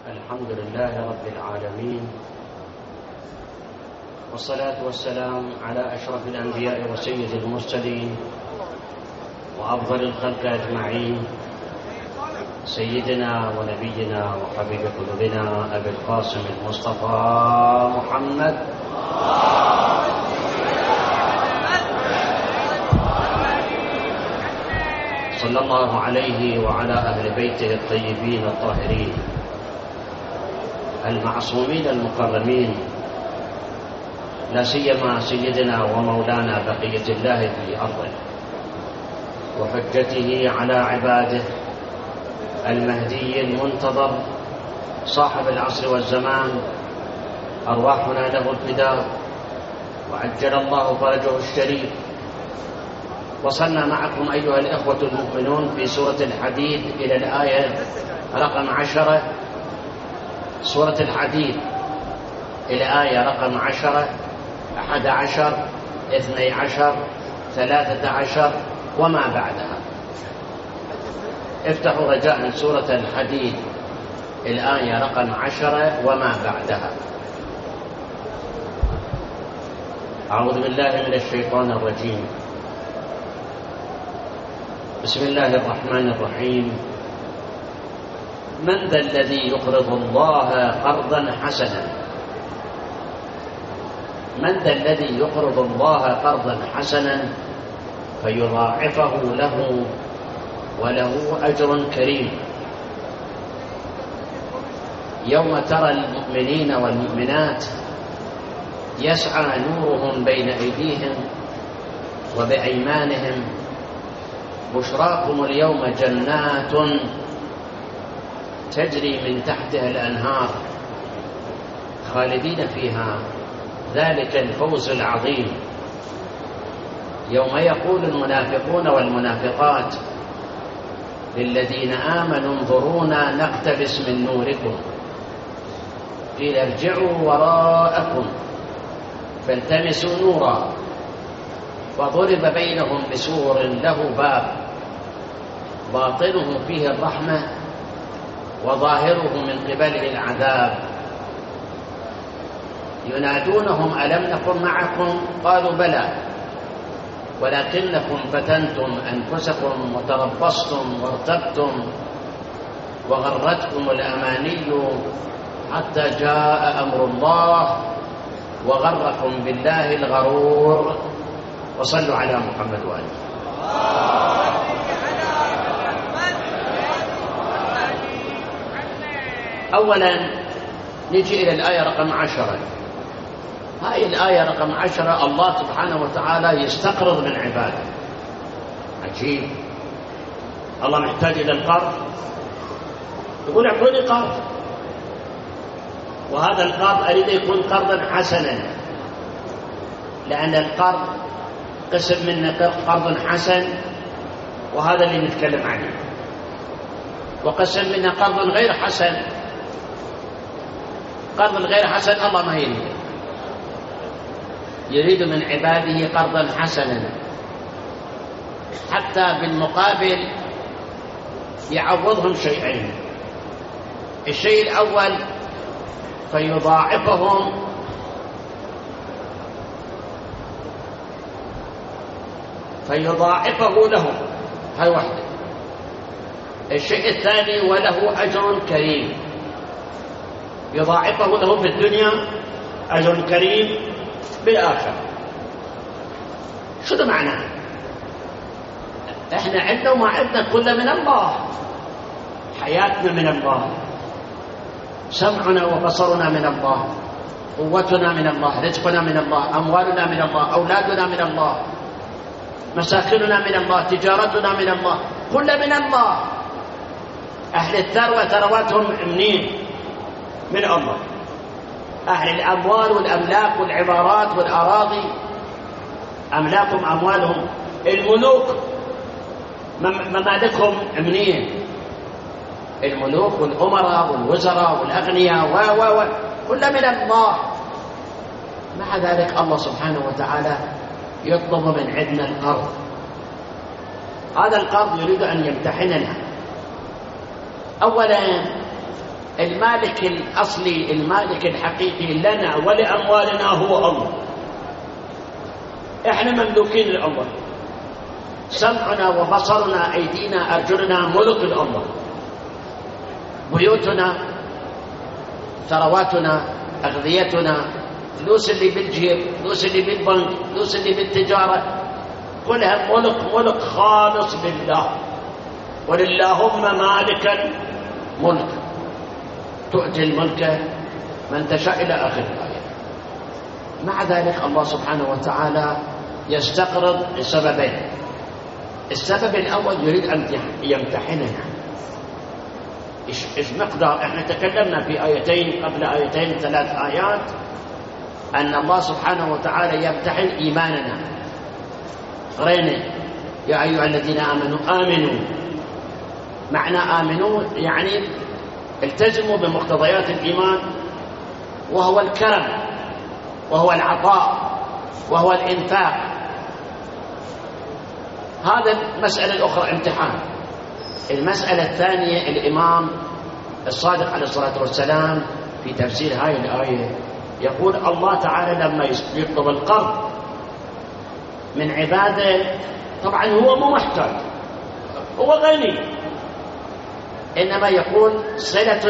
الحمد لله رب العالمين، والصلاة والسلام على أشرف الأنبياء وسيد المرسلين وأفضل الخلق أجمعين، سيدنا ونبينا وحبيب قلوبنا أبي القاسم المصطفى محمد صلى الله عليه وعلى أهل بيته الطيبين الطاهرين المعصومين المكرمين، لا سيما سيدنا ومولانا بقية الله في أرضه وحجته على عباده المهدي المنتظر صاحب العصر والزمان، أرواحنا له الفداء وعجل الله فرجه الشريف. وصلنا معكم أيها الإخوة المؤمنون في سورة الحديد إلى الآية رقم 10، سورة الحديد إلى آية رقم 10 11 12 13 وما بعدها. افتحوا رجاء سورة الحديد الآية رقم 10 وما بعدها. أعوذ بالله من الشيطان الرجيم. بسم الله الرحمن الرحيم. من ذا الذي يقرض الله قرضا حسنا؟ من ذا الذي يقرض الله قرضا حسنا فيضاعفه له وله أجر كريم. يوم ترى المؤمنين والمؤمنات يسعى نورهم بين أيديهم وبأيمانهم، بشراكم اليوم جنات تجري من تحتها الأنهار خالدين فيها، ذلك الفوز العظيم. يوم يقول المنافقون والمنافقات للذين آمنوا انظرونا نقتبس من نوركم، قيل ارجعوا وراءكم فالتمسوا نورا، وضرب بينهم بسور له باب باطنه فيه الرحمة وظاهره من قبله العذاب. ينادونهم ألم نكن معكم؟ قالوا بلى ولكنكم فتنتم أنفسكم وتربصتم وارتبتم وغرتكم الأماني حتى جاء أمر الله وغركم بالله الغرور. وصلوا على محمد وآله. أولا نجي إلى الآية رقم 10. هاي الآية رقم 10 الله سبحانه وتعالى يستقرض من عباده. عجيب، الله محتاج إلى القرض، يقول اعطوني قرض، وهذا القرض أريد يكون قرضا حسنا، لأن القرض قسم منه قرض حسن وهذا اللي نتكلم عنه، وقسم منه قرض غير حسن. قرض الغير حسن الله ما يريد من عباده قرضا حسنا، حتى بالمقابل يعوضهم شيئين. الشيء الأول فيضاعفه لهم، هاي واحدة. الشيء الثاني وله أجر كريم، يضاعفه له في الدنيا أجر كريم بالآخرة. شو معناه؟ احنا عندنا وما عندنا كله من الله، حياتنا من الله، سمعنا وبصرنا من الله، قوتنا من الله، رزقنا من الله، أموالنا من الله، أولادنا من الله، مساكننا من الله، تجارتنا من الله، كل من الله. أهل الثروة ثرواتهم منين؟ من الله. أهل الأموال والأملاك والعمارات والأراضي أملاكهم أموالهم. الملوك ممالكهم منين؟ الملوك والأمراء والوزراء والأغنياء كل من الله. مع ذلك الله سبحانه وتعالى يطلب من عندنا القرض. هذا القرض يريد أن يمتحننا. أولا المالك الأصلي المالك الحقيقي لنا ولأموالنا هو الله. إحنا مملوكين لله، سمعنا وبصرنا أيدينا أرجلنا ملك لله، بيوتنا ثرواتنا أغذيتنا فلوس اللي بالجيب فلوس اللي بالبنك فلوس اللي بالتجارة كلها ملك خالص لله. وللهم مالك الملك تؤتي الملك من تشاء إلى آخر الآية. مع ذلك الله سبحانه وتعالى يستقرض لسببين. السبب الأول يريد أن يمتحننا. إيش مقدار؟ احنا تكلمنا في آيتين قبل آيتين 3 آيات أن الله سبحانه وتعالى يمتحن إيماننا. قرينا يا أيها الذين آمنوا. معنى آمنوا يعني التزموا بمقتضيات الإيمان، وهو الكرم وهو العطاء وهو الإنفاق. هذا المسألة الأخرى امتحان. المسألة الثانية الإمام الصادق عليه الصلاة والسلام في تفسير هذه الآية يقول الله تعالى لما يطلب القرض من عباده، طبعا هو مو محتاج، هو غني، إنما يقول صلة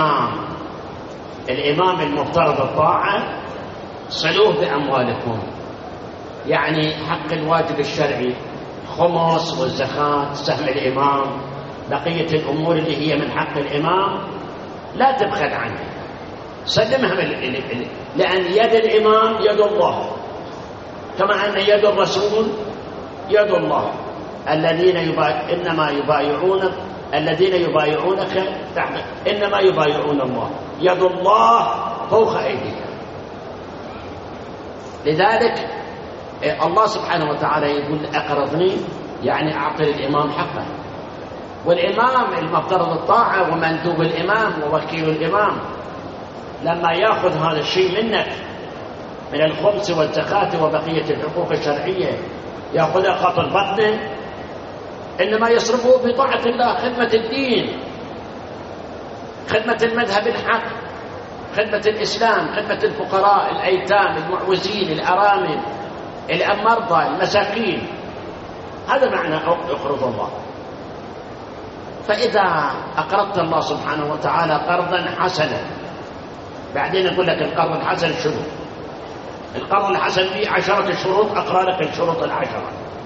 الإمام المفترض الطاعة صلوه بأموالكم، يعني حق الواجب الشرعي خمس والزكاة سهم الإمام، بقية الأمور اللي هي من حق الإمام لا تبخل عنه، سلمها لأن يد الإمام يد الله، كما أن يد الرسول يد الله. الذين يبايعونك إنما يبايعون الله، يد الله فوق أيديهم. لذلك الله سبحانه وتعالى يقول أقرضني، يعني أعطي الإمام حقه. والإمام المفترض الطاعة ومندوب الإمام ووكيل الإمام لما يأخذ هذا الشيء منك من الخمس والزكاة وبقية الحقوق الشرعية يأخذها خاطر بطنه، إنما يصرفه في طاعة الله، خدمة الدين، خدمة المذهب الحق، خدمة الإسلام، خدمة الفقراء الأيتام المعوزين الأرامل المرضى المساكين. هذا معنى اقرض الله. فإذا أقرضت الله سبحانه وتعالى قرضا حسنا، بعدين أقول لك القرض الحسن شنو؟ القرض الحسن فيه 10 شروط، أقرأ لك الشروط 10.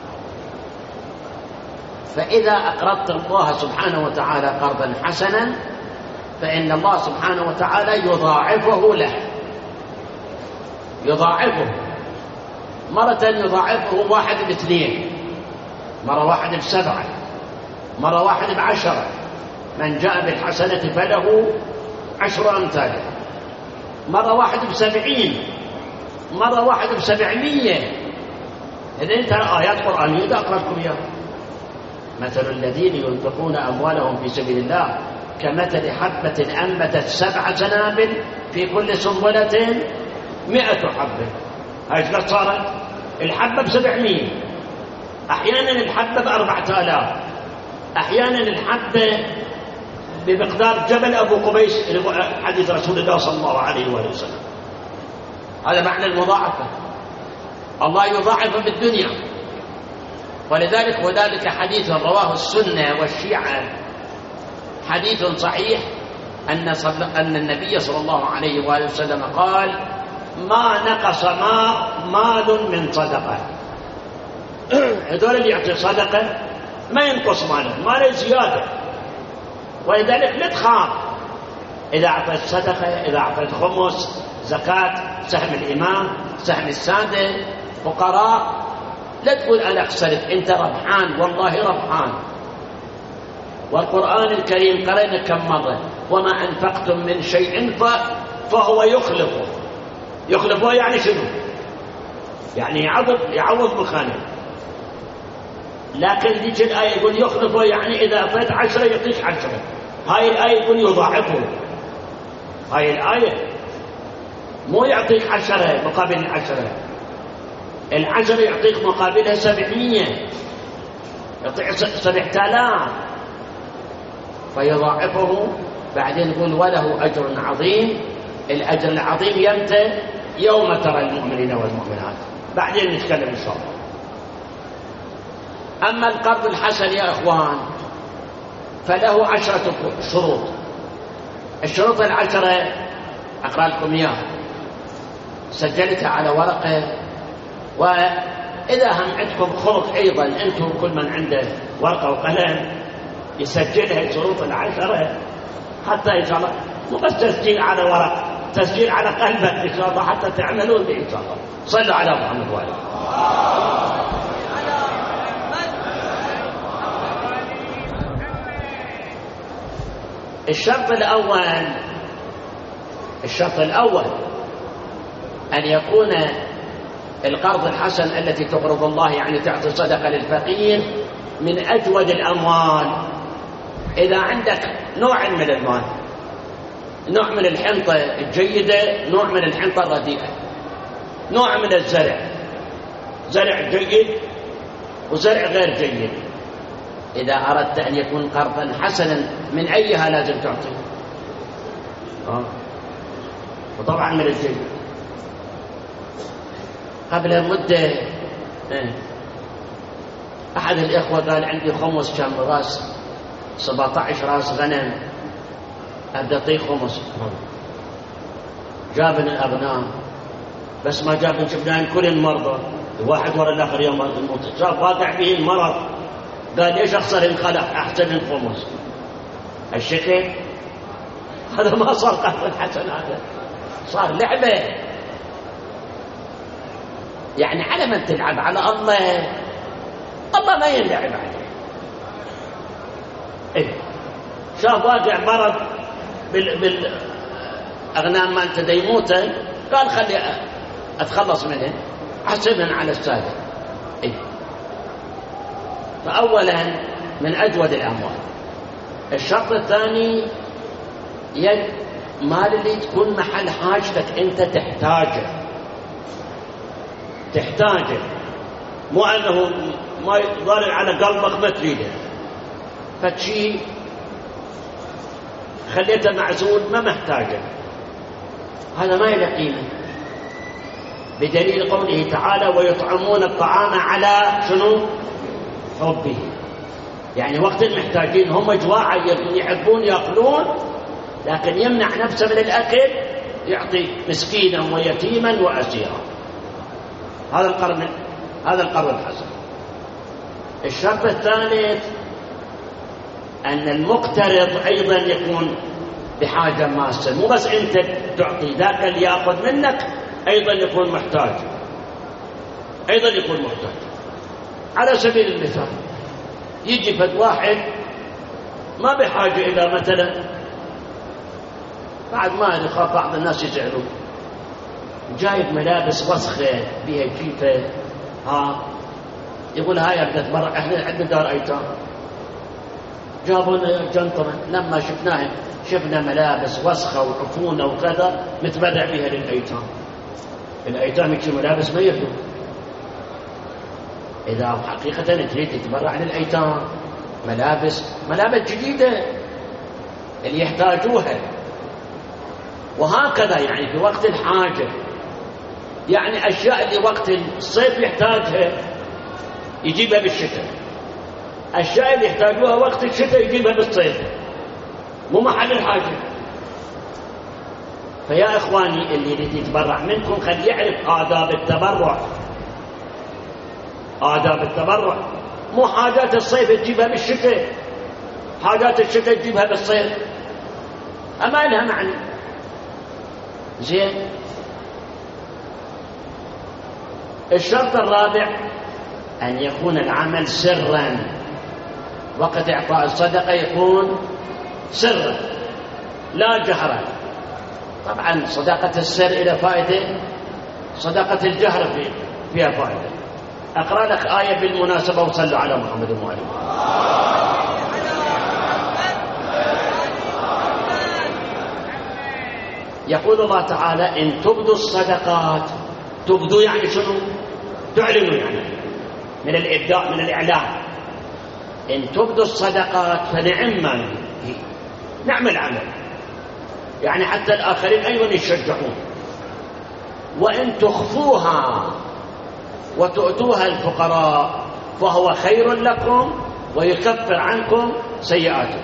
فإذا أقرضت الله سبحانه وتعالى قرضا حسنا فإن الله سبحانه وتعالى يضاعفه له، يضاعفه مرة، يضاعفه 1 ب2، مرة 1 ب7، مرة 1 ب10. من جاء بالحسنة فله 10 أمثالها، مرة 1 ب70، مرة 1 ب700. إذا انت آيات قرآنية إذا أقرأتكم إياها. مثل الذين ينفقون أموالهم في سبيل الله كمثل حبة أنبتت 7 سنابل في كل سنبلة 100 حبة. هاي قد صارت الحبة ب700، أحيانا الحبة ب4000، أحيانا الحبة بمقدار جبل أبو قبيس، حديث رسول الله صلى الله عليه وآله وسلم. هذا معنى المضاعفة. الله يضاعف بالدنيا. وذلك حديث رواه السنة والشيعة، حديث صحيح أن النبي صلى الله عليه وآله وسلم قال: ما نقص مال من صدقة. هذول اللي يعطي صدقة ما ينقص ماله زيادة. ولذلك لا تخاف إذا أعطيت صدقة، إذا أعطيت خمس، زكاة، سهم الإمام، سهم السادة، فقراء، لا تقول أنا خسرت، أنت ربحان، والله ربحان. والقرآن الكريم قرأنا كم مرة: وما أنفقتم من شيء فهو يخلفه. يخلفه يعني شنو؟ يعني يعوض مكانه. لكن ذيك الآية يقول يخلفه، يعني إذا أعطيت 10 يعطيك 10. هاي الآية يقول يضاعفه. هاي الآية مو يعطيك 10 مقابل 10، 10 يعطيك مقابلها 700، يعطيك 7000. فيضاعفه بعدين يقول وله أجر عظيم. الأجر العظيم يمتى؟ يوم ترى المؤمنين والمؤمنات. بعدين نتكلم إن شاء الله. أما القرض الحسن يا إخوان فله 10 شروط. الشروط 10 أقرأ لكم إياها، سجلتها على ورقة، وإذا هم عندكم خلق أيضا أنتم كل من عنده ورقة وقلم يسجلها شروط 10 حتى إن شاء الله مو بس تسجيل على ورق، تسجيل على قلبك إن شاء الله حتى تعملون به إن شاء الله. صلوا على محمد وآله. الشرط الأول أن يكون القرض الحسن التي تقرض الله يعني تعطي صدقة للفقير من أجود الأموال. إذا عندك نوع من المال، نوع من الحنطة الجيدة، نوع من الحنطة الرديئة، نوع من الزرع، زرع جيد وزرع غير جيد، إذا أردت أن يكون قرضا حسنا من أيها لازم تعطيه؟ وطبعا من الجيد. قبل مدة أحد الإخوة قال عندي خمس كم راس 17 راس غنم أبدأ أعطيه خمس. جابن الأبناء بس ما جابن شفناهن كلن مرضى، واحد ورا الآخر يوم الموت، شاف واقع به المرض قال ليش أخسر انخلق أحسن الخمس. الشكل هذا ما صار قرض حسن، هذا صار لعبة. يعني على من تلعب؟ على الله. الله ما يلعب عليه. إيه؟ شاف واقع مرض بالأغنام ما أنت ديموته، قال خلي أتخلص منه، حسبهن على السادة. إيه؟ فأولا من أجود الأموال. الشرط الثاني مال اللي تكون محل حاجتك أنت تحتاجه، مو أنه ما يضارع على قلبك ما تريده، فتشي خليته معزول ما محتاجه، هذا ما له قيمة. بدليل قوله تعالى ويطعمون الطعام على شنو؟ حبه. يعني وقت المحتاجين هم جواعا يحبون يأكلون، لكن يمنع نفسه من الأكل، يعطي مسكينا ويتيما وأسيرا. هذا القرض الحسن. الشرط الثالث أن المقترض أيضا يكون بحاجة ماسة، مو بس أنت تعطي، ذاك اللي يأخذ منك أيضا يكون محتاج. على سبيل المثال يجي فد واحد ما بحاجة إلى مثلا، بعد ما يخاف بعض الناس يزعلون، جايب ملابس وسخة بها جيفة، يقول هاي أبدأ تبرع، احنا عندنا دار أيتام، جابوا لنا جنطرة، لما شفنا ملابس وسخة وعفونة وكذا نتبرع بها للأيتام. الأيتام يجي ملابس ما يفهم. إذا حقيقة تريد تتبرع للأيتام ملابس جديدة اللي يحتاجوها، وهكذا يعني في وقت الحاجة، يعني أشياء اللي وقت الصيف يحتاجها يجيبها بالشتاء، أشياء اللي يحتاجوها وقت الشتاء يجيبها بالصيف، مو محل الحاجة. فيا إخواني اللي يريد يتبرع منكم خلي يعرف آداب التبرع. مو حاجات الصيف تجيبها بالشتاء، حاجات الشتاء تجيبها بالصيف، أما لها معنى. زين. الشرط الرابع أن يكون العمل سرا، وقت إعطاء الصدقة يكون سرا لا جهرا. طبعا صدقة السر إلى فائدة، صدقة الجهر فيها فائدة. أقرأ لك آية بالمناسبة وصلوا على محمد وآله. يقول الله تعالى إن تبدوا الصدقات، تبدوا يعني شنو؟ تعلنوا، يعني من الإبداء، من الإعلان. إن تبدوا الصدقات فنعم ما هي، نعم العمل. يعني حتى الآخرين أيضا يشجعون. وإن تخفوها وتؤتوها الفقراء فهو خير لكم ويكفر عنكم سيئاتكم.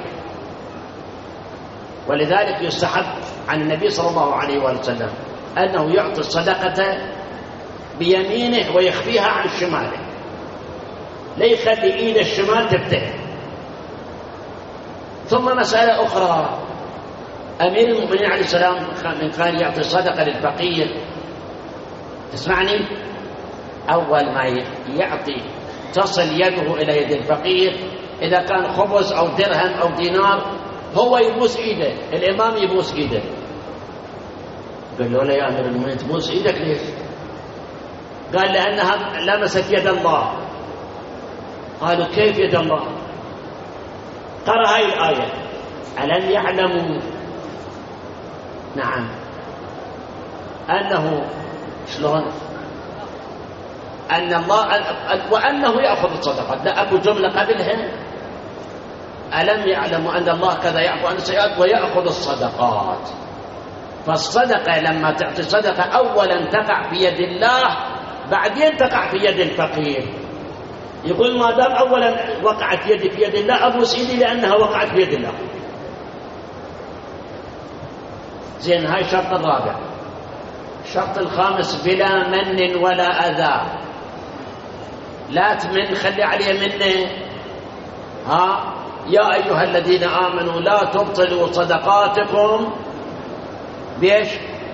ولذلك يستحب عن النبي صلى الله عليه وسلم أنه يعطي الصدقة بيمينه ويخفيها عن شماله، لا يخلي إيد الشمال تبتهل. ثم مسألة أخرى، أمير المؤمنين عليه السلام من كان يعطي صدقة للفقير، تسمعني، أول ما يعطي تصل يده إلى يد الفقير، إذا كان خبز أو درهم أو دينار هو يبوس إيده، الإمام يبوس إيده. قال له لا يا أمير المؤمنين تبوس إيدك ليش؟ قال لأنها لمست يد الله. قالوا كيف يد الله؟ قرأ هاي الآية: ألم يعلموا، نعم، أنه شلون؟ أن الله وأنه يأخذ الصدقات. لا أكو جملة قبلها: ألم يعلموا أن الله كذا يعفو عن السيئات ويأخذ الصدقات. فالصدقة لما تعطي صدقة أولا تقع في يد الله، بعدين تقع في يد الفقير. يقول ما دام أولا وقعت يدي في يد الله أبوس إيدي لأنها وقعت في يد الله. زين، هاي الشرط الرابع. الشرط الخامس: بلا من ولا أذى. لا تمن، خلي عليه منه. يا أيها الذين آمنوا لا تبطلوا صدقاتكم بيش؟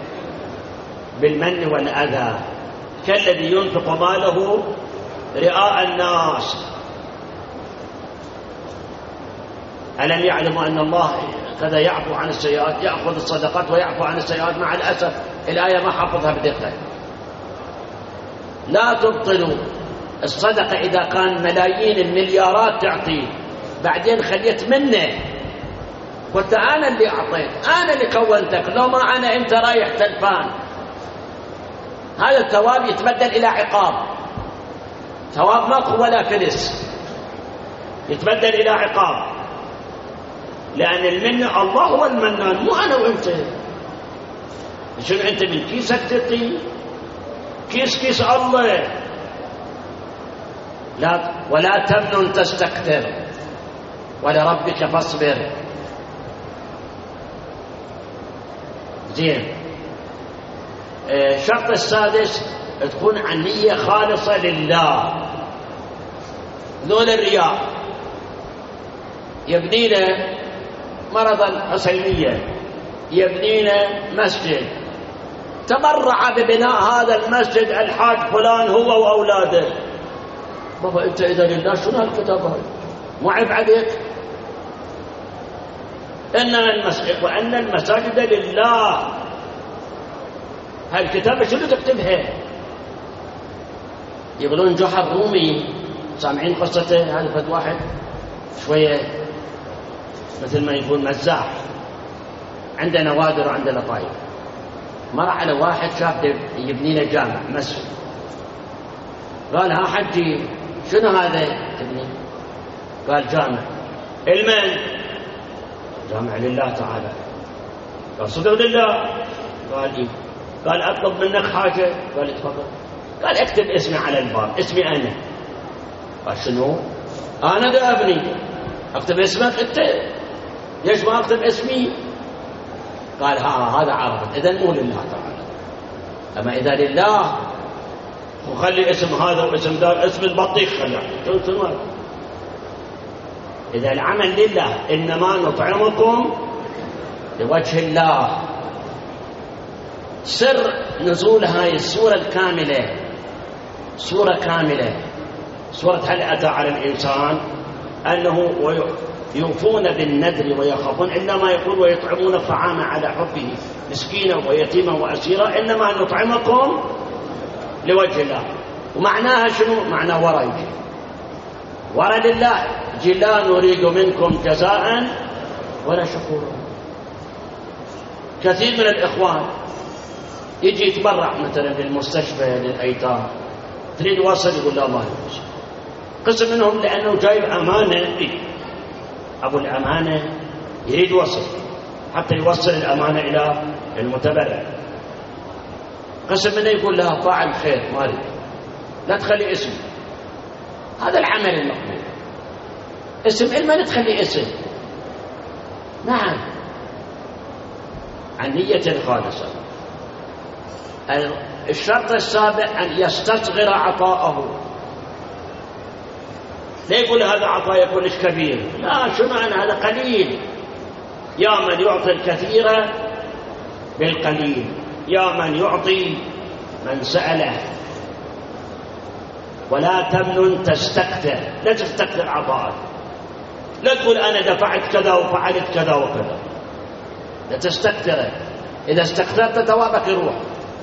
بالمن والأذى، كالذي ينفق ماله رئاء الناس. ألم يعلموا أن الله كذا يعفو عن السيئات، يأخذ الصدقات ويعفو عن السيئات. مع الأسف الآية ما حفظها بدقة. لا تبطلوا الصدقة إذا كان ملايين المليارات تعطيه، بعدين خليت منه، قلت أنا اللي أعطيت، أنا اللي كونتك، لو ما أنا أنت رايح تلفان. هذا الثواب يتبدل إلى عقاب، ثواب ماكو ولا فلس، يتبدل إلى عقاب. لأن المنة الله هو المنان، مو أنا وأنت. شنو أنت من كيسك تعطي؟ كيس الله. لا، ولا تمنن تستكثر ولربك فاصبر. زين. الشرط السادس: تكون عن نية خالصة لله. ذول الرياء يبنينا مرضا حسينية، يبنينا مسجد، تبرع ببناء هذا المسجد الحاج فلان هو وأولاده. بابا أنت إذا لله شنو هالكتاب هاي؟ مو عيب عليك؟ وأن المساجد لله. هالكتابة شنو تكتبها؟ يقولون جحا الرومي، سامعين قصته؟ هذا فد واحد شوية مثل ما يقول مزاح، عنده نوادر وعنده لطايف. مر على واحد شاب يبني له جامع مسجد، قال: ها حجي شنو هذا تبني؟ قال: جامع. المن؟ جامع لله تعالى. قال: صدق لله؟ قال: إيه. قال: أطلب منك حاجة؟ قال: تفضل. قال: اكتب اسمي على الباب، اسمي أنا. قال: شنو؟ أنا دا أبني. اكتب اسمك أنت؟ ليش ما اكتب اسمي؟ قال: هذا عرفت، إذن مو لله تعالى. أما إذا لله وخلي اسم هذا واسم ذا، اسم البطيخ خلي. شنو؟ إذا العمل لله، إنما نطعمكم لوجه الله. سر نزول هاي السورة الكاملة، سورة كاملة، سورة هل أتى على الإنسان، أنه يوفون بالنذر ويخافون، إنما يقول ويطعمون الطعام على حبه مسكينا ويتيما وأسيرا، إنما نطعمكم لوجه الله. ومعناها شنو؟ معناه ورا يجي ورا لله، جي لا نريد منكم جزاء ولا شكورا. كثير من الإخوان يجي يتبرع مثلا للمستشفى للأيتام، تريد وصل، يقول لا ما يجوز. قسم منهم لأنه جايب أمانة، أبو الأمانة يريد وصل، حتى يوصل الأمانة إلى المتبرع. قسم منه يقول لها فاعل خير مالك، لا تخلي اسم، هذا العمل المقبول. اسم إلما تخلي اسم، نعم، عن نية خالصة. الشرط السابع أن يستصغر عطاءه، لا يقول هذا عطاء يكون كبير، لا، شو معنى هذا قليل. يا من يعطي الكثير بالقليل، يا من يعطي من سأله. ولا تمنن تستكثر، لا تستكثر عطاءك، لا تقول أنا دفعت كذا وفعلت كذا وكذا، لا تستكثر. إذا استكثرت ثوابك يروح.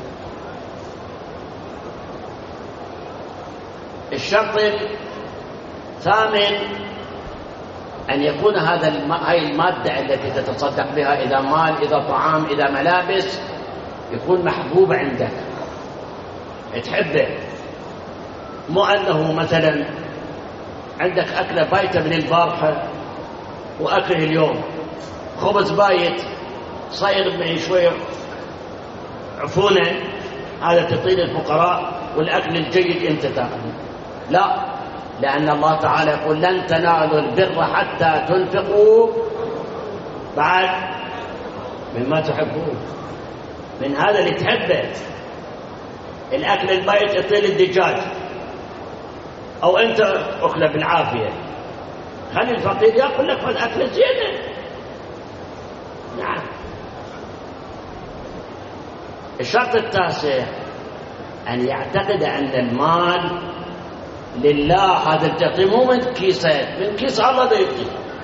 الشرط الثامن أن يكون هاي المادة التي تتصدق بها، إذا مال، إذا طعام، إذا ملابس، يكون محبوب عندك، تحبه. مو أنه مثلا عندك أكلة بايتة من البارحة وأكل اليوم، خبز بايت صاير من شوية عفونة، هذا تعطيه للفقراء، والأكل الجيد أنت تأكله. لا، لأن الله تعالى يقول لن تنالوا البر حتى تنفقوا بعد مما تحبون، من هذا اللي تحبه. الأكل البايت يطيل الدجاج، أو أنت أكله بالعافية، خلي الفقير يأكل لك الأكل زينة. نعم. الشرط التاسع أن يعتقد أن المال لله، هذا التعطي مو من كيسك، من كيس الله ده يعطي.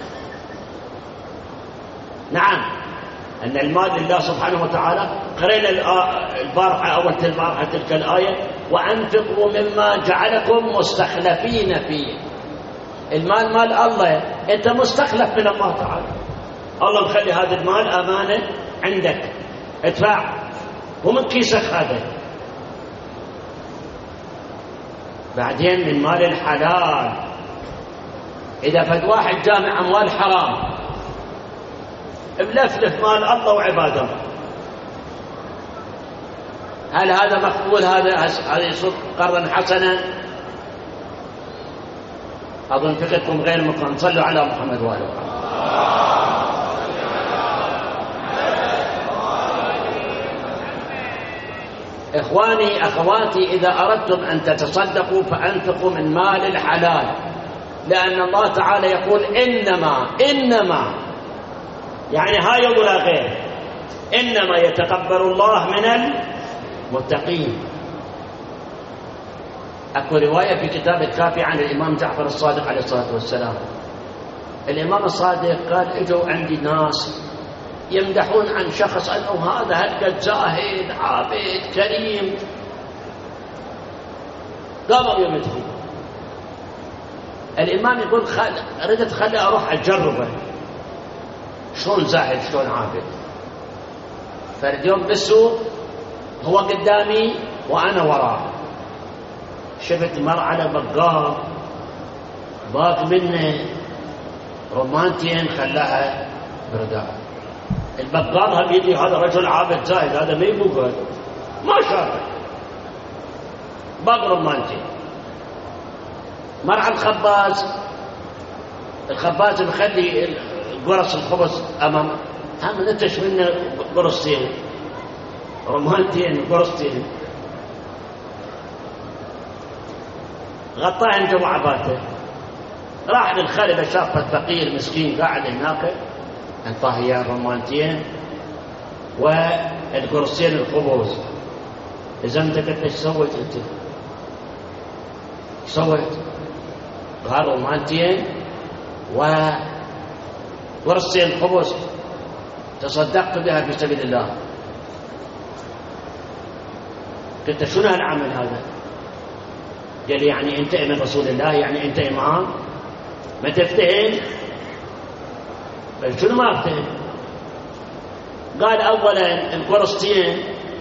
نعم، أن المال لله سبحانه وتعالى. قرينا البارحة أول البارحة تلك الآية وأنفقوا مما جعلكم مستخلفين فيه. المال مال الله، أنت مستخلف من الله تعالى، الله مخلي هذا المال أمانة عندك، ادفع، ومن كيسك هذا. بعدين من مال الحلال، إذا فد واحد جامع أموال حرام ملفلف مال الله وعباد الله، هل هذا مقبول؟ هذا يصير قرضا حسنا؟ أظن فقدكم غير مقام. صلوا على محمد وآله. إخواني أخواتي، إذا أردتم أن تتصدقوا فأنفقوا من مال الحلال، لأن الله تعالى يقول إنما يعني هاي ولا غير، إنما يتقبل الله من المتقين. أكو رواية في كتاب الكافي عن الإمام جعفر الصادق عليه الصلاة والسلام. الإمام الصادق قال اجوا عندي ناس يمدحون عن شخص أنه هذا هلقد زاهد عابد كريم، قاموا يمدحون. الإمام يقول أريد خلي أروح أجربه شلون زاهد شلون عابد. فاليوم بالسوق هو قدامي وأنا وراه، شفت مرعى بقال باق منه رمانتين خلاها برداء. البقال هم يجي هذا رجل عابد زاهد، هذا ما يبقى ما شافه، باق رمانتين. مرعى الخباز مخلي قرص الخبز أمامه، هم نتش منه قرصتين رمانتين قرصتين، غطاه انت وعباته. راح للخالد شاف الفقير مسكين قاعد هناك، انطاه اياه رمانتين والقرصين الخبز. اذا انت قلت ايش سويت انت؟ ايش سويت؟ قال رمانتين وقرصين الخبز تصدقت بها في سبيل الله. قلت شنو هالعمل هذا؟ قال لي يعني انت من رسول الله، يعني انت امام ما تفتهم؟ قال شنو ما افتهم؟ قال اولا القرصتين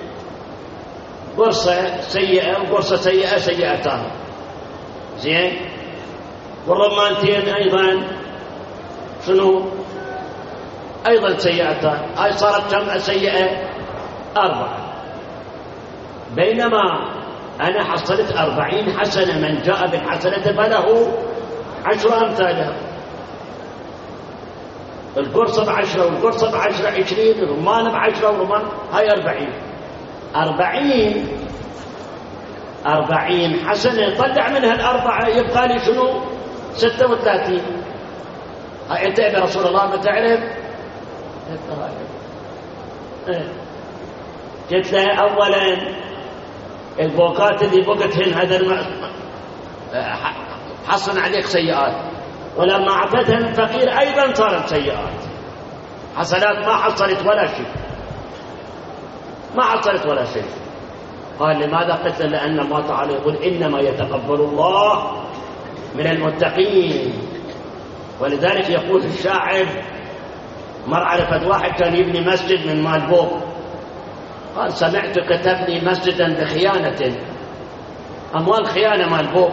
قرصه سيئه وقرصه سيئه سيئتان، زين، والرمانتين ايضا شنو أيضا سيئتان، هاي صارت كم سيئة؟ 4. بينما أنا حصلت 40 حسنة، من جاء بالحسنة فله 10 أمثالها. القرصة ب10 والقرصة ب10 20، رمان ب10 ورمان، هاي 40 حسنة. طلع منها ال4 يبقى لي شنو؟ 36. هاي أنت يا رسول الله ما تعرف؟ قلت له أولا البوكات اللي بقتهن هذا حصن عليك سيئات، ولما أعطتهن فقير أيضا صارت سيئات، حسنات ما حصلت ولا شيء، ما حصلت ولا شيء. قال لماذا؟ قلت له لأن الله تعالى يقول إنما يتقبل الله من المتقين. ولذلك يقول الشاعر مر عرفت واحد كان يبني مسجد من مال بوق، قال سمعتك تبني مسجدا بخيانة، أموال خيانة مال بوق،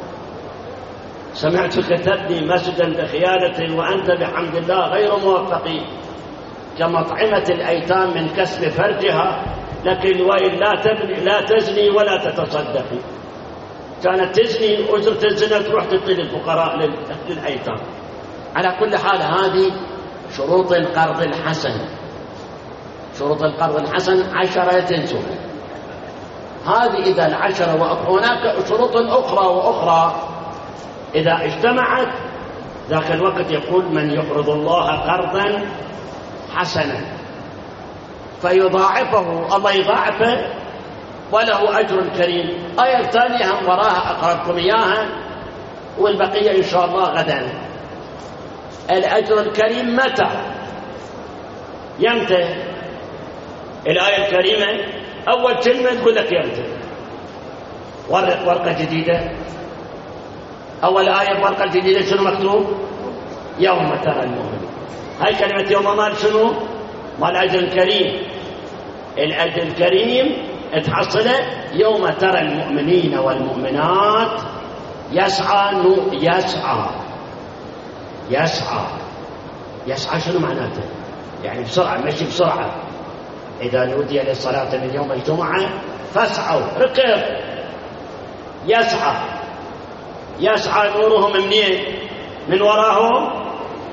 سمعتك تبني مسجدا بخيانة وأنت بحمد الله غير موفقين، كمطعمة الأيتام من كسب فرجها، لكن وإن لا تزني ولا تتصدقي. كانت تزني أجرة الزنا تروح تعطي للفقراء للأيتام. على كل حال هذه شروط القرض الحسن. شروط القرض الحسن 10 تنسوا هذه إذا 10، وهناك شروط أخرى إذا اجتمعت ذاك الوقت يقول من يقرض الله قرضا حسنا فيضاعفه، الله يضاعفه وله أجر كريم. آية ثانية هم وراها أقرأكم إياها والبقية إن شاء الله غدا. الأجر الكريم متى؟ يمتى؟ الآية الكريمة أول كلمة تقول لك يمتى. ورقة جديدة، أول آية بورقة جديدة شنو مكتوب؟ يوم ترى المؤمنين. هاي كلمة يوم مال شنو؟ مال أجر الكريم. الأجر الكريم تحصله يوم ترى المؤمنين والمؤمنات يسعى شنو معناته؟ يعني بسرعة، مشي بسرعة. إذا نودي للصلاة من يوم الجمعة فاسعوا، ركب. يسعى نورهم منين؟ من وراهم.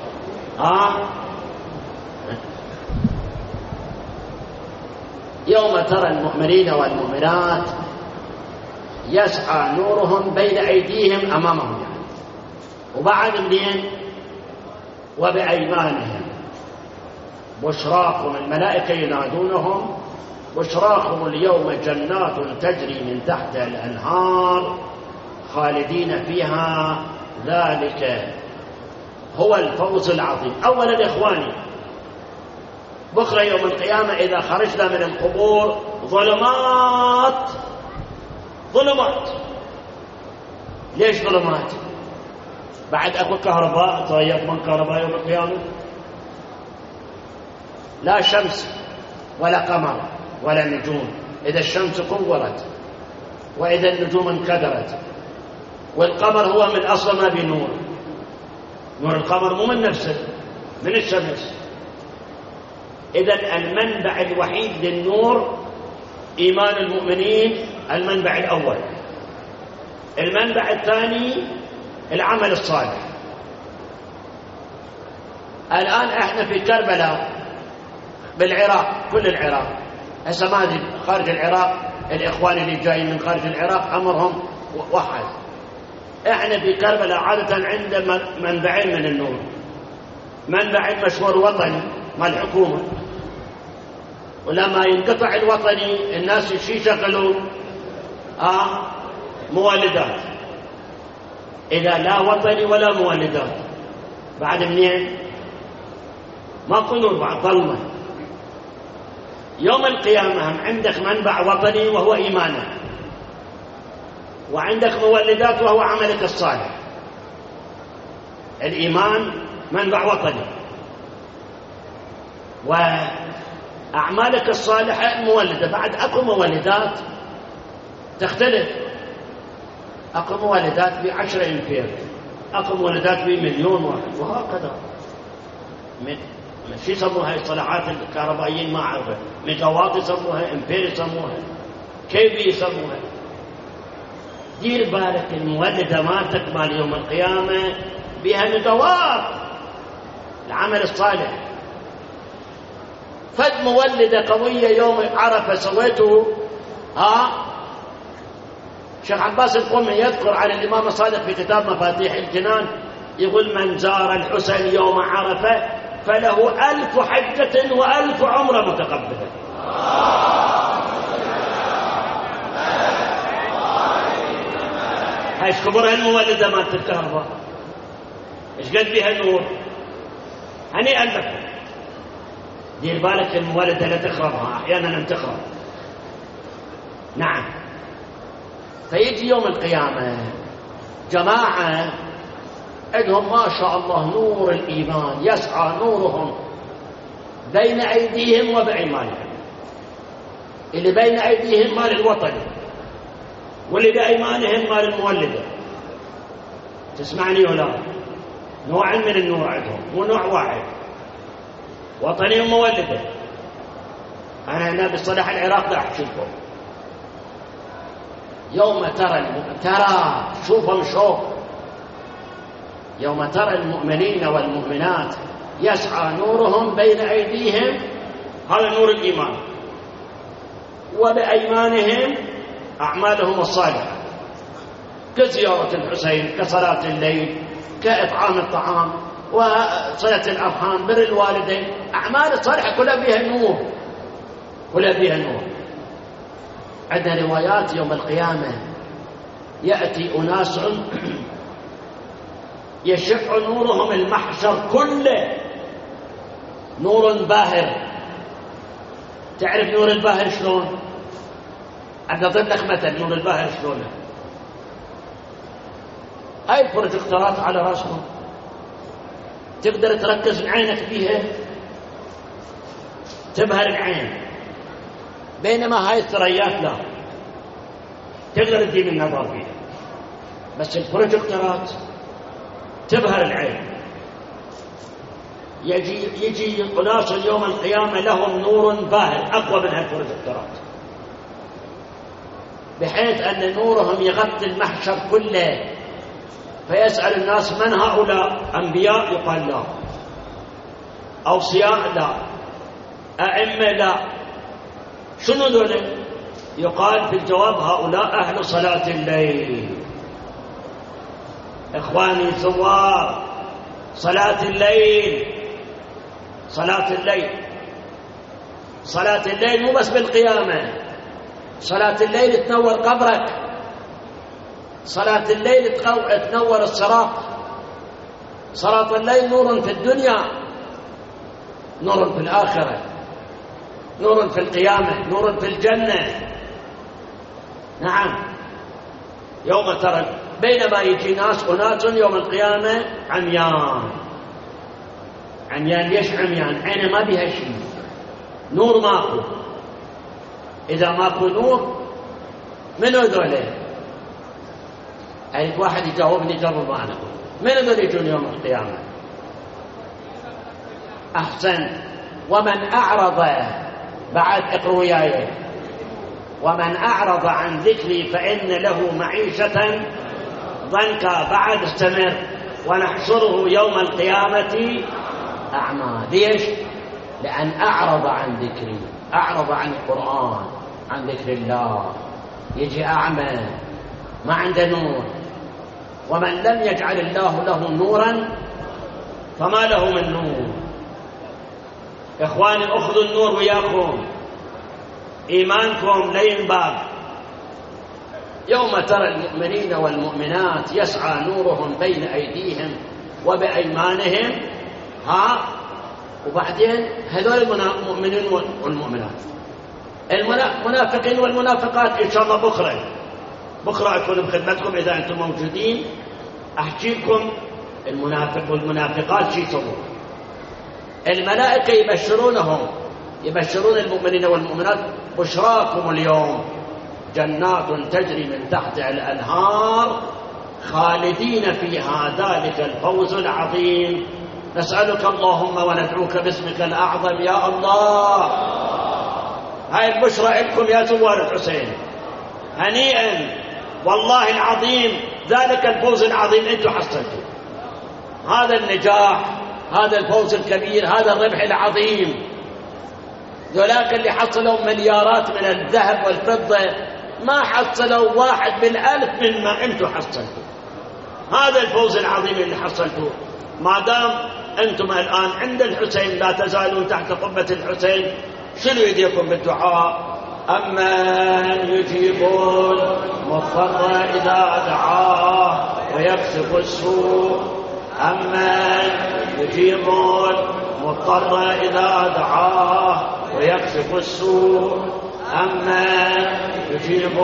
يوم ترى المؤمنين والمؤمنات يسعى نورهم بين أيديهم أمامهم، يعني وبعد منين؟ وبأيمانهم. بشراكم، الملائكة ينادونهم بشراكم اليوم جنات تجري من تحتها الأنهار خالدين فيها ذلك هو الفوز العظيم. أولا إخواني، بكرة يوم القيامة إذا خرجنا من القبور ظلمات. ليش ظلمات؟ بعد أكو كهرباء، طيب من كهرباء يوم القيامة؟ لا شمس ولا قمر ولا نجوم. إذا الشمس كورت وإذا النجوم انكدرت، والقمر هو من أصل ما بنور. نور القمر مو من نفسه، من الشمس. إذا المنبع الوحيد للنور إيمان المؤمنين، المنبع الأول. المنبع الثاني العمل الصالح. الآن احنا في كربلاء بالعراق، كل العراق هسه ما ادري خارج العراق، الإخوان اللي جايين من خارج العراق أمرهم واحد. احنا في كربلاء عادة عندنا منبعين من النور. منبع مشهور وطني مال الحكومة، ولما ينقطع الوطني الناس شو يشغلون؟ مولدات. إذا لا وطني ولا مولدات بعد منين؟ ماكو نور، بعد ظلمة. يوم القيامة هم عندك منبع وطني وهو إيمانك، وعندك مولدات وهو عملك الصالح. الإيمان منبع وطني، وأعمالك الصالحة مولدة. بعد أكو مولدات تختلف، أكو مولدات ب10 أمبير، أكو مولدات ب1,000,000 واحد، وهكذا. شو يسموها الصلاحات الكهربائيين ما أعرفها، ميجاوات يسموها، امبير يسموها، كيف يسموها. دير بالك المولدة مالتك مال يوم القيامة بها ميجاوات العمل الصالح. فد مولدة قوية يوم عرفة سويته. شيخ عباس القمي يذكر عن الإمام الصادق في كتاب مفاتيح الجنان، يقول من زار الحسين يوم عرفة فله 1000 حجة و1000 عمرة متقبلة. ايش كبرها المولدة مالت الكهرباء، ايش قد بها النور. هنيئا لكم. دير بالك المولدة لا تخربها، احيانا تخرب. نعم. فيجي يوم القيامة جماعة عندهم ما شاء الله نور الإيمان، يسعى نورهم بين أيديهم وبأيمانهم. اللي بين أيديهم مال الوطن، واللي بأيمانهم مال المولدة. تسمعني ولا؟ نوع من النور عندهم، مو نوع واحد، وطني ومولدة. أنا هنا بالصلاح العراق لا أحكي لكم. يوم ترى شوفهم شوف، يوم ترى المؤمنين والمؤمنات يسعى نورهم بين أيديهم، هذا نور الإيمان، وبأيمانهم أعمالهم الصالحة، كزيارة الحسين، كصلاة الليل، كإطعام الطعام، وصلة الأرحام، بر الوالدين. أعمال الصالحة كلها بها نور، كلها بها نور. عندنا روايات يوم القيامة يأتي أناس يشع نورهم المحشر كله، نور باهر. تعرف نور الباهر شلون؟ عندنا ضد لك مثل نور الباهر شلون. هاي البروجيكتورات على راسهم تقدر تركز عينك فيها تبهر العين، بينما هاي الثريات لا تقدر تجيب النظر فيها، بس البروجيكتورات تبهر العين. يجي أناس يوم القيامة لهم نور باهر أقوى من هالبروجيكتورات، بحيث أن نورهم يغطي المحشر كله. فيسأل الناس من هؤلاء؟ أنبياء؟ يقال لا. أوصياء؟ لا. أئمة؟ لا. شنو ذولا؟ يقال في الجواب هؤلاء أهل صلاة الليل. إخواني الزوار، صلاة الليل، صلاة الليل، صلاة الليل مو بس بالقيامة، صلاة الليل تنور قبرك، صلاة الليل تنور الصراط. صلاة الليل نور في الدنيا، نور في الآخرة، نور في القيامة، نور في الجنة. نعم. يوم ترى بينما يجي أناس يوم القيامة عميان. عميان ليش عميان؟ عينه ما بيها شيء، نور ماكو. إذا ماكو نور منو ذولا؟ أريد واحد يجاوبني قبل ما أنا أقول من ذول يجون يوم القيامة؟ أحسن. ومن أعرض، بعد اقرأوا وياي، ومن أعرض عن ذكري فإن له معيشة ضنكا. بعد استمر، ونحشره يوم القيامة أعمى. ليش؟ لأن أعرض عن ذكري، أعرض عن القرآن، عن ذكر الله، يجي أعمى ما عنده نور. ومن لم يجعل الله له نورا فما له من نور. إخواني أخذوا النور وياكم، إيمانكم لا ينبغ. يوم ترى المؤمنين والمؤمنات يسعى نورهم بين أيديهم وبأيمانهم. وبعدين هذول المؤمنين والمؤمنات. المنافقين والمنافقات إن شاء الله بكرة أكون بخدمتكم إذا أنتم موجودين، أحكي لكم المنافق والمنافقات شو يسوون. الملائكة يبشرون المؤمنين والمؤمنات: بشراكم اليوم جنات تجري من تحتها الأنهار خالدين فيها ذلك الفوز العظيم. نسألك اللهم وندعوك باسمك الأعظم يا الله. هاي البشرى لكم يا زوار الحسين، هنيئا والله العظيم، ذلك الفوز العظيم أنتم حصلتوا، هذا النجاح، هذا الفوز الكبير، هذا الربح العظيم. ذولاك اللي حصلوا مليارات من الذهب والفضة ما حصلوا 1/1000 مما أنتم حصلتوا. هذا الفوز العظيم اللي حصلتوه. ما دام أنتم الآن عند الحسين لا تزالون تحت قبة الحسين، شنو يديكم بالدعاء؟ أمن يجيب المضطر إذا دعاه ويكشف السوء، أمن يجيب المضطر إذا دعاه ويكشف السوء، أمن يجيب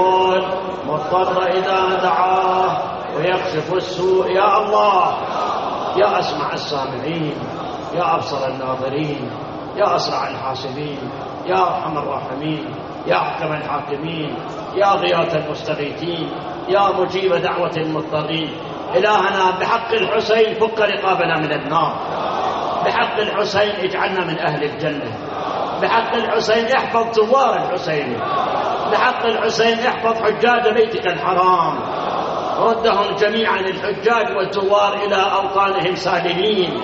المضطر إذا دعاه ويكشف السوء. يا الله، يا أسمع السامعين، يا أبصر الناظرين، يا أسرع الحاسبين، يا أرحم الراحمين، يا أحكم الحاكمين، يا غياث المستغيثين، يا مجيب دعوة المضطرين. إلهنا بحق الحسين فك رقابنا من النار، بحق الحسين اجعلنا من أهل الجنة، بحق الحسين احفظ زوار الحسين، بحق الحسين احفظ حجاج بيتك الحرام، ردهم جميعا الحجاج والزوار إلى أوطانهم سالمين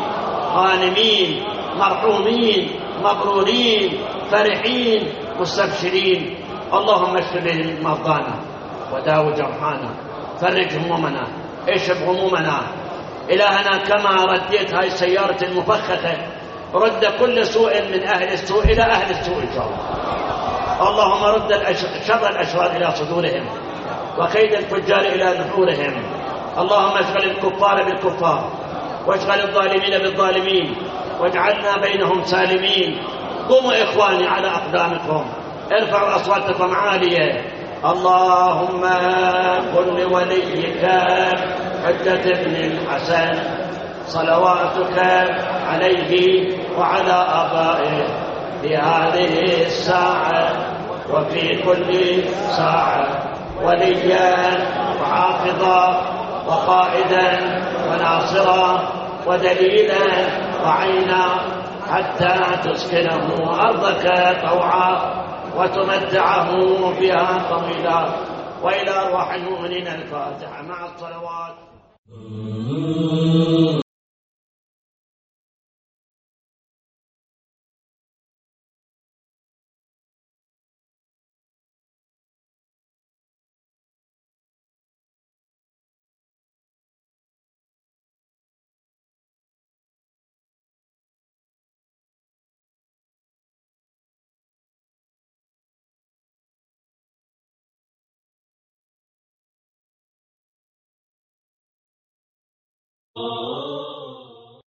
غانمين مرحومين مبرورين فرحين مستبشرين. اللهم اشف بهم مرضانا وداو جرحانا، فرج همومنا، اشف غمومنا. إلهنا كما رديت هاي السيارة المفخخة، رد كل سوء من أهل السوء إلى أهل السوء إن شاء الله. اللهم رد شر الأشرار إلى صدورهم وكيد الفجار إلى نحورهم. اللهم اشغل الكفار بالكفار واشغل الظالمين بالظالمين واجعلنا بينهم سالمين. قوموا إخواني على أقدامكم، ارفعوا أصواتكم عالية. اللهم قل لوليك حجة ابن الحسن صلواتك عليه وعلى آبائه في هذه الساعة وفي كل ساعة، وليا وحافظا وقائدا وناصرا ودليلا وعينا، حتى تسكنه أرضك طوعا وتمتعه بها طويلا. وإلى أرواح المؤمنين الفاتحة مع الصلوات.